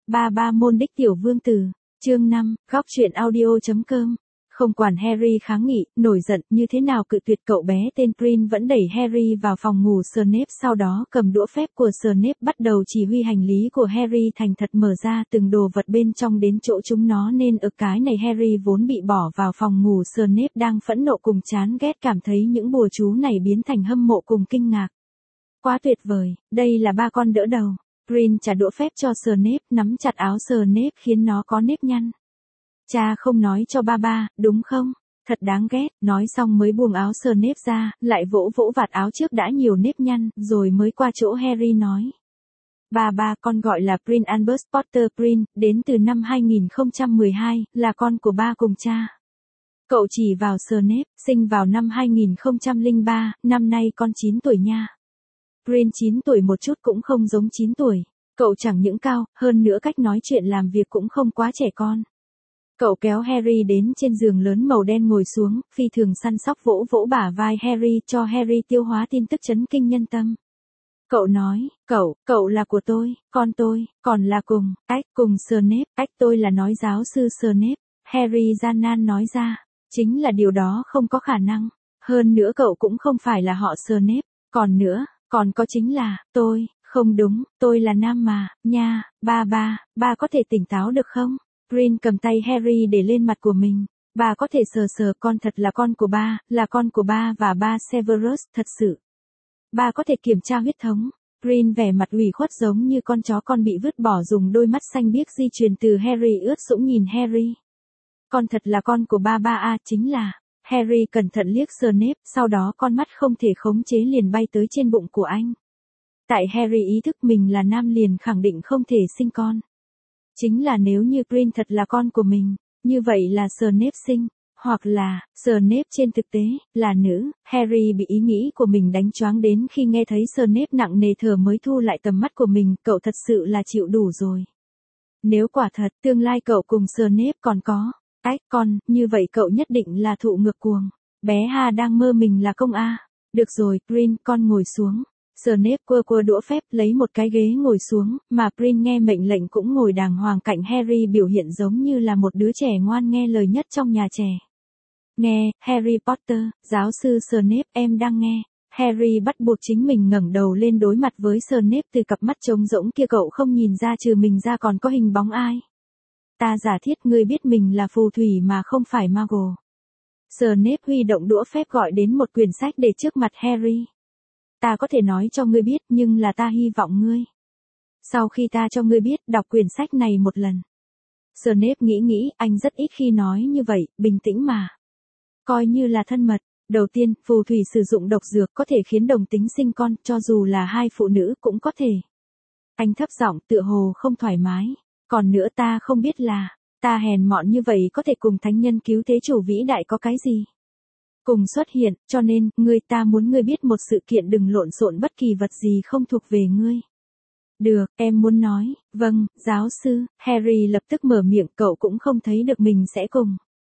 Ba môn đích tiểu vương tử, chương 5, góc truyện audio.com. Không quản Harry kháng nghị, nổi giận như thế nào cự tuyệt, cậu bé tên Prin vẫn đẩy Harry vào phòng ngủ Snape, sau đó cầm đũa phép của Snape bắt đầu chỉ huy hành lý của Harry thành thật mở ra từng đồ vật bên trong đến chỗ chúng nó nên ở cái này. Harry vốn bị bỏ vào phòng ngủ Snape đang phẫn nộ cùng chán ghét, cảm thấy những bùa chú này biến thành hâm mộ cùng kinh ngạc. Quá tuyệt vời, đây là ba con đỡ đầu. Prin trả đũa phép cho Snape, nắm chặt áo Snape khiến nó có nếp nhăn. Cha không nói cho ba, đúng không? Thật đáng ghét, nói xong mới buông áo Snape ra, lại vỗ vỗ vạt áo trước đã nhiều nếp nhăn, rồi mới qua chỗ Harry nói. Ba, con gọi là Prin Albus Potter Prin, đến từ năm 2012, là con của ba cùng cha. Cậu chỉ vào Snape, sinh vào năm 2003, năm nay con 9 tuổi nha. Prin 9 tuổi một chút cũng không giống 9 tuổi, cậu chẳng những cao, hơn nữa cách nói chuyện làm việc cũng không quá trẻ con. Cậu kéo Harry đến trên giường lớn màu đen ngồi xuống, phi thường săn sóc vỗ vỗ bả vai Harry cho Harry tiêu hóa tin tức chấn kinh nhân tâm. Cậu nói, cậu là của tôi, con tôi, còn là cùng Snape, tôi là nói giáo sư Snape. Harry gian nan nói ra, chính là điều đó không có khả năng, hơn nữa cậu cũng không phải là họ Snape, còn có chính là, tôi, không đúng, tôi là nam mà, nha, ba có thể tỉnh táo được không? Prin cầm tay Harry để lên mặt của mình, bà có thể sờ, con thật là con của ba và ba Severus, thật sự. Ba có thể kiểm tra huyết thống. Prin vẻ mặt ủy khuất giống như con chó con bị vứt bỏ, dùng đôi mắt xanh biếc di truyền từ Harry ướt sũng nhìn Harry. Con thật là con của ba chính là. Harry cẩn thận liếc Snape, sau đó con mắt không thể khống chế liền bay tới trên bụng của anh. Tại Harry ý thức mình là nam liền khẳng định không thể sinh con. Chính là nếu như Prin thật là con của mình, như vậy là Snape sinh, hoặc là, Snape trên thực tế, là nữ. Harry bị ý nghĩ của mình đánh choáng đến khi nghe thấy Snape nặng nề thở mới thu lại tầm mắt của mình, cậu thật sự là chịu đủ rồi. Nếu quả thật, tương lai cậu cùng Snape còn có. Con, như vậy cậu nhất định là thụ ngược cuồng. Bé Ha đang mơ mình là công A. Được rồi, Prin, con ngồi xuống. Snape quơ đũa phép lấy một cái ghế ngồi xuống, mà Prin nghe mệnh lệnh cũng ngồi đàng hoàng cạnh Harry, biểu hiện giống như là một đứa trẻ ngoan nghe lời nhất trong nhà trẻ. Nghe, Harry Potter, giáo sư Snape, em đang nghe. Harry bắt buộc chính mình ngẩng đầu lên đối mặt với Snape, từ cặp mắt trống rỗng kia cậu không nhìn ra trừ mình ra còn có hình bóng ai. Ta giả thiết ngươi biết mình là phù thủy mà không phải Muggle. Snape huy động đũa phép gọi đến một quyển sách để trước mặt Harry. Ta có thể nói cho ngươi biết, nhưng là ta hy vọng ngươi. Sau khi ta cho ngươi biết, đọc quyển sách này một lần. Snape nghĩ, anh rất ít khi nói như vậy, bình tĩnh mà. Coi như là thân mật. Đầu tiên, phù thủy sử dụng độc dược có thể khiến đồng tính sinh con, cho dù là hai phụ nữ cũng có thể. Anh thấp giọng tựa hồ không thoải mái. Còn nữa ta không biết là, ta hèn mọn như vậy có thể cùng thánh nhân cứu thế chủ vĩ đại có cái gì? Cùng xuất hiện, cho nên, ta muốn ngươi biết một sự kiện, đừng lộn xộn bất kỳ vật gì không thuộc về ngươi. Được, em muốn nói, vâng, giáo sư. Harry lập tức mở miệng, cậu cũng không thấy được mình sẽ cùng.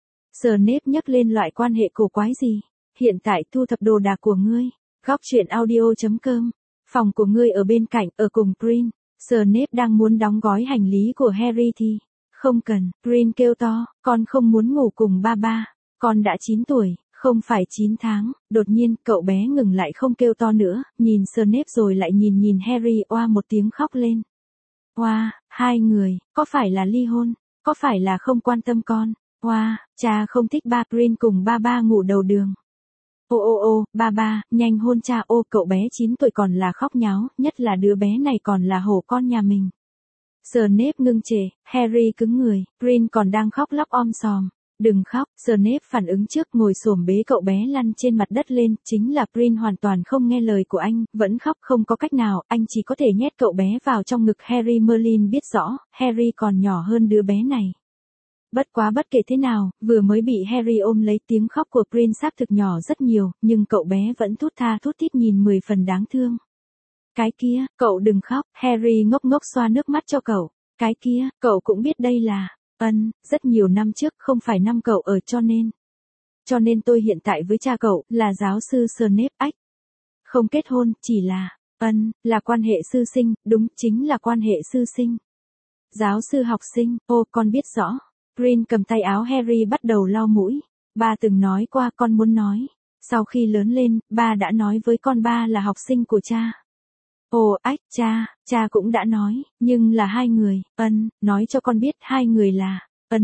Snape nhắc lên loại quan hệ cổ quái gì. Hiện tại thu thập đồ đạc của ngươi. Góc truyện audio.com. Phòng của ngươi ở bên cạnh, ở cùng Prin. Snape đang muốn đóng gói hành lý của Harry thì. Không cần, Prin kêu to, con không muốn ngủ cùng ba. Con đã 9 tuổi, không phải 9 tháng. Đột nhiên, cậu bé ngừng lại không kêu to nữa, nhìn Snape rồi lại nhìn Harry, oa một tiếng khóc lên. Oa, hai người, có phải là ly hôn? Có phải là không quan tâm con? Oa, cha không thích ba. Prin cùng ba ngủ đầu đường. Ô, ba, nhanh hôn cha. Ô, cậu bé 9 tuổi còn là khóc nháo, nhất là đứa bé này còn là hổ con nhà mình. Snape ngưng trệ, Harry cứng người, Prin còn đang khóc lóc om sòm. Đừng khóc, Snape phản ứng trước, ngồi xổm bế cậu bé lăn trên mặt đất lên, chính là Prin hoàn toàn không nghe lời của anh, vẫn khóc không có cách nào, anh chỉ có thể nhét cậu bé vào trong ngực Harry. Merlin biết rõ, Harry còn nhỏ hơn đứa bé này. Bất quá bất kể thế nào, vừa mới bị Harry ôm lấy, tiếng khóc của Prin xác thực nhỏ rất nhiều, nhưng cậu bé vẫn thút tha thút thít nhìn 10 phần đáng thương. Cái kia, cậu đừng khóc, Harry ngốc xoa nước mắt cho cậu. Cái kia, cậu cũng biết đây là, rất nhiều năm trước, không phải năm cậu ở, cho nên tôi hiện tại với cha cậu, là giáo sư Snape. Không kết hôn, chỉ là, là quan hệ sư sinh, đúng, chính là quan hệ sư sinh. Giáo sư học sinh, ô con biết rõ. Prin cầm tay áo Harry bắt đầu lau mũi. Ba từng nói qua con muốn nói. Sau khi lớn lên, ba đã nói với con ba là học sinh của cha. Ồ ách cha cũng đã nói, nhưng là hai người, nói cho con biết hai người là,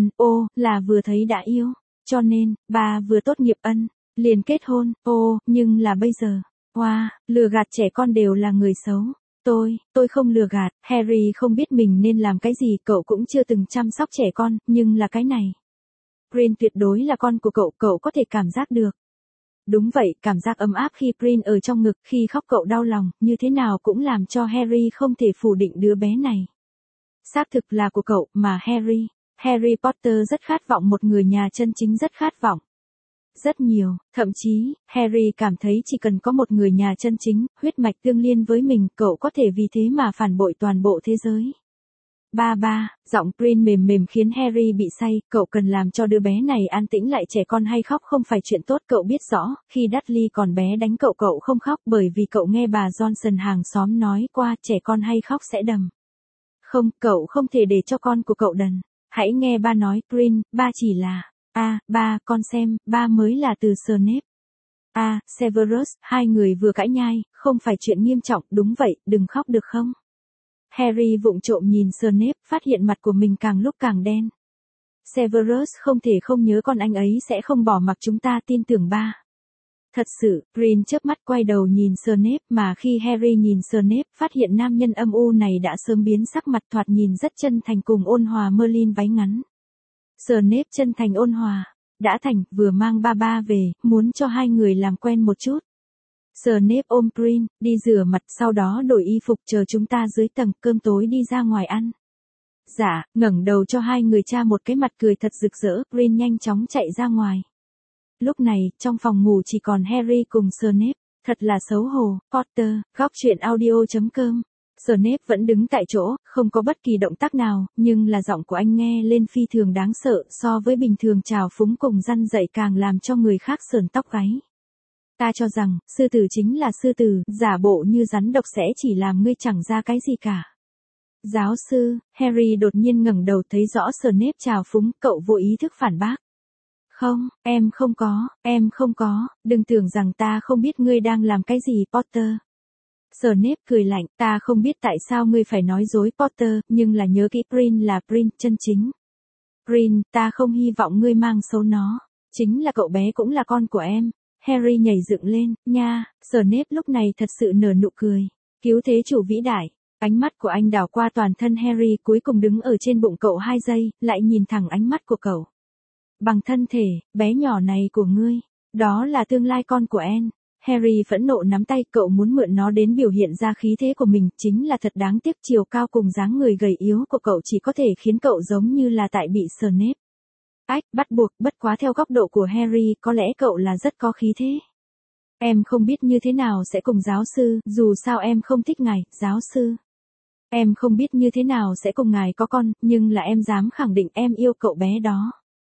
là vừa thấy đã yêu, cho nên, ba vừa tốt nghiệp liền kết hôn, nhưng là bây giờ, lừa gạt trẻ con đều là người xấu. Tôi không lừa gạt, Harry không biết mình nên làm cái gì, cậu cũng chưa từng chăm sóc trẻ con, nhưng là cái này. Prin tuyệt đối là con của cậu có thể cảm giác được. Đúng vậy, cảm giác ấm áp khi Prin ở trong ngực, khi khóc cậu đau lòng, như thế nào cũng làm cho Harry không thể phủ định đứa bé này. Xác thực là của cậu, mà Harry Potter rất khát vọng một người nhà chân chính, rất khát vọng. Rất nhiều, thậm chí, Harry cảm thấy chỉ cần có một người nhà chân chính, huyết mạch tương liên với mình, cậu có thể vì thế mà phản bội toàn bộ thế giới. Ba, giọng Prin mềm khiến Harry bị say, cậu cần làm cho đứa bé này an tĩnh lại, trẻ con hay khóc không phải chuyện tốt, cậu biết rõ, khi Dudley còn bé đánh cậu không khóc bởi vì cậu nghe bà Johnson hàng xóm nói qua, trẻ con hay khóc sẽ đầm. Không, cậu không thể để cho con của cậu đần. Hãy nghe ba nói, Prin, ba chỉ là, ba, con xem, ba mới là từ Snape. Severus, hai người vừa cãi nhai, không phải chuyện nghiêm trọng, đúng vậy, đừng khóc được không? Harry vụng trộm nhìn Snape, phát hiện mặt của mình càng lúc càng đen. Severus không thể không nhớ con anh ấy sẽ không bỏ mặc chúng ta, tin tưởng ba. Thật sự, Prin chớp mắt quay đầu nhìn Snape, mà khi Harry nhìn Snape, phát hiện nam nhân âm u này đã sớm biến sắc mặt, thoạt nhìn rất chân thành cùng ôn hòa. Merlin váy ngắn. Snape chân thành ôn hòa. Đã thành, vừa mang ba về, muốn cho hai người làm quen một chút. Snape ôm Prin, đi rửa mặt, sau đó đổi y phục, chờ chúng ta dưới tầng, cơm tối đi ra ngoài ăn. Dạ, ngẩng đầu cho hai người cha một cái mặt cười thật rực rỡ, Prin nhanh chóng chạy ra ngoài. Lúc này, trong phòng ngủ chỉ còn Harry cùng Snape, thật là xấu hổ. Potter, góc truyện audio.com. Snape vẫn đứng tại chỗ, không có bất kỳ động tác nào, nhưng là giọng của anh nghe lên phi thường đáng sợ, so với bình thường trào phúng cùng răn dạy càng làm cho người khác sởn tóc gáy. Ta cho rằng, sư tử chính là sư tử, giả bộ như rắn độc sẽ chỉ làm ngươi chẳng ra cái gì cả. Giáo sư, Harry đột nhiên ngẩng đầu thấy rõ Snape trào phúng, cậu vô ý thức phản bác. Không, em không có, đừng tưởng rằng ta không biết ngươi đang làm cái gì, Potter. Snape cười lạnh, ta không biết tại sao ngươi phải nói dối, Potter, nhưng là nhớ kỹ Prin là Prin chân chính. Prin, ta không hy vọng ngươi mang xấu nó, chính là cậu bé cũng là con của em. Harry nhảy dựng lên, nha, Snape lúc này thật sự nở nụ cười. Cứu thế chủ vĩ đại. Ánh mắt của anh đảo qua toàn thân Harry, cuối cùng đứng ở trên bụng cậu 2 giây, lại nhìn thẳng ánh mắt của cậu. Bằng thân thể, bé nhỏ này của ngươi, đó là tương lai con của em. Harry phẫn nộ nắm tay, cậu muốn mượn nó đến biểu hiện ra khí thế của mình, chính là thật đáng tiếc, chiều cao cùng dáng người gầy yếu của cậu chỉ có thể khiến cậu giống như là tại bị Snape. Bắt buộc, bất quá theo góc độ của Harry, có lẽ cậu là rất có khí thế. Em không biết như thế nào sẽ cùng giáo sư, dù sao em không thích ngài, giáo sư. Em không biết như thế nào sẽ cùng ngài có con, nhưng là em dám khẳng định em yêu cậu bé đó.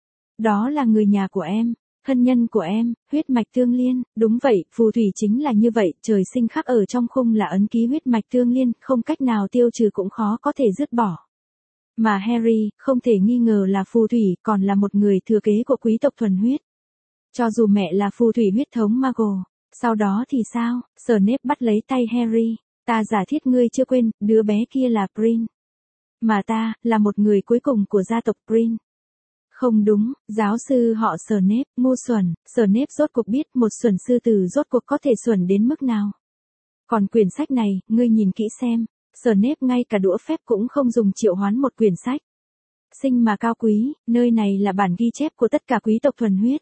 Đó là người nhà của em, thân nhân của em, huyết mạch tương liên, đúng vậy, phù thủy chính là như vậy, trời sinh khắc ở trong khung là ấn ký huyết mạch tương liên, không cách nào tiêu trừ cũng khó có thể dứt bỏ. Mà Harry, không thể nghi ngờ là phù thủy, còn là một người thừa kế của quý tộc thuần huyết. Cho dù mẹ là phù thủy huyết thống Muggle, sau đó thì sao? Snape bắt lấy tay Harry, ta giả thiết ngươi chưa quên, đứa bé kia là Prin. Mà ta, là một người cuối cùng của gia tộc Prin. Không đúng, giáo sư họ Snape, ngu xuẩn, Snape rốt cuộc biết một xuẩn sư tử rốt cuộc có thể xuẩn đến mức nào. Còn quyển sách này, ngươi nhìn kỹ xem, Snape ngay cả đũa phép cũng không dùng triệu hoán một quyển sách. Sinh mà cao quý, nơi này là bản ghi chép của tất cả quý tộc thuần huyết.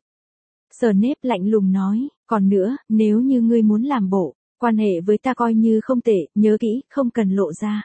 Snape lạnh lùng nói, còn nữa, nếu như ngươi muốn làm bộ, quan hệ với ta coi như không tệ, nhớ kỹ, không cần lộ ra.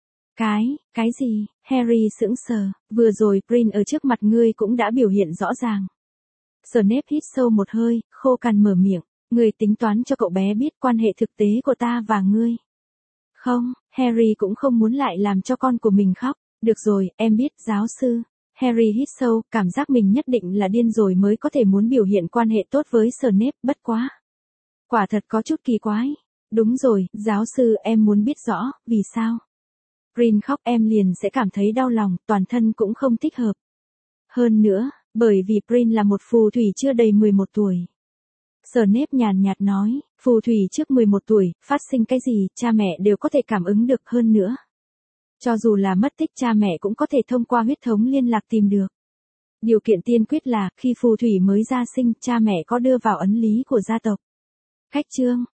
Cái gì? Harry sững sờ, vừa rồi Prin ở trước mặt ngươi cũng đã biểu hiện rõ ràng. Snape hít sâu một hơi, khô cằn mở miệng, ngươi tính toán cho cậu bé biết quan hệ thực tế của ta và ngươi. Không, Harry cũng không muốn lại làm cho con của mình khóc. Được rồi, em biết, giáo sư. Harry hít sâu, cảm giác mình nhất định là điên rồi mới có thể muốn biểu hiện quan hệ tốt với Snape, bất quá. Quả thật có chút kỳ quái. Đúng rồi, giáo sư, em muốn biết rõ, vì sao? Prince khóc em liền sẽ cảm thấy đau lòng, toàn thân cũng không thích hợp. Hơn nữa, bởi vì Prince là một phù thủy chưa đầy 11 tuổi. Snape nhàn nhạt nói, phù thủy trước 11 tuổi, phát sinh cái gì, cha mẹ đều có thể cảm ứng được hơn nữa. Cho dù là mất tích cha mẹ cũng có thể thông qua huyết thống liên lạc tìm được. Điều kiện tiên quyết là, khi phù thủy mới ra sinh, cha mẹ có đưa vào ấn lý của gia tộc. Khách chương.